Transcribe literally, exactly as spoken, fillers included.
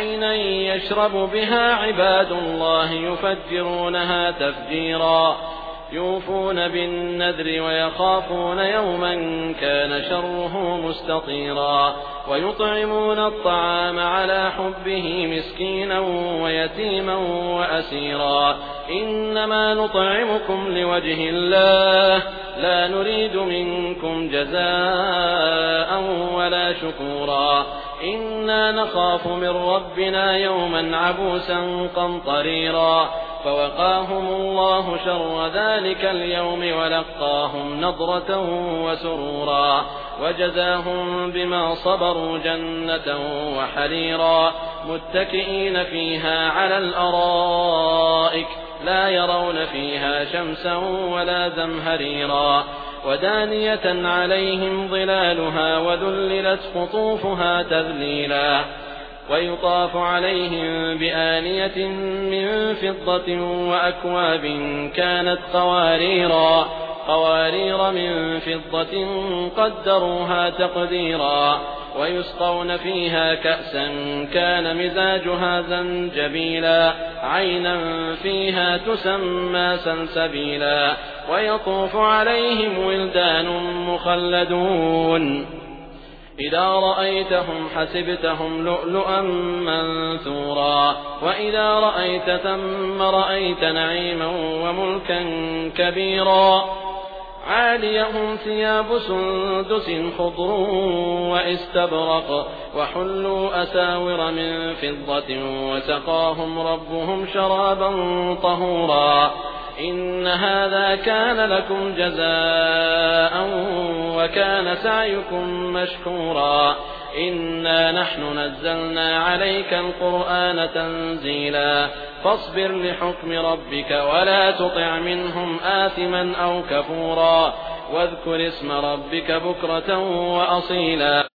عينا يشرب بها عباد الله يفجرونها تفجيرا يوفون بالنذر ويخافون يوما كان شره مستطيرا ويطعمون الطعام على حبه مسكينا ويتيما وأسيرا إنما نطعمكم لوجه الله لا نريد منكم جزاء ولا شكورا إنا نخاف من ربنا يوما عبوسا قمطريرا فوقاهم الله شر ذلك اليوم ولقاهم نضرة وسرورا وجزاهم بما صبروا جنة وحريرا متكئين فيها على الأرائك لا يرون فيها شمسا ولا زمهريرا ودانية عليهم ظلالها وذللت قطوفها تذليلا ويطاف عليهم بآنية من فضة وأكواب كانت قواريرا قوارير من فضة قدروها تقديرا ويسقون فيها كأسا كان مزاجها زنجبيلا عينا فيها تسمى سلسبيلا ويطوف عليهم ولدان مخلدون إذا رأيتهم حسبتهم لؤلؤا منثورا وإذا رأيت ثم رأيت نعيما وملكا كبيرا عاليهم ثياب سندس خضر واستبرق وحلوا أساور من فضة وسقاهم ربهم شرابا طهورا إن هذا كان لكم جزاء وكان سعيكم مشكورا إنا نحن نزلنا عليك القرآن تنزيلا فاصبر لحكم ربك ولا تطع منهم آثما أو كفورا واذكر اسم ربك بكرة وأصيلا.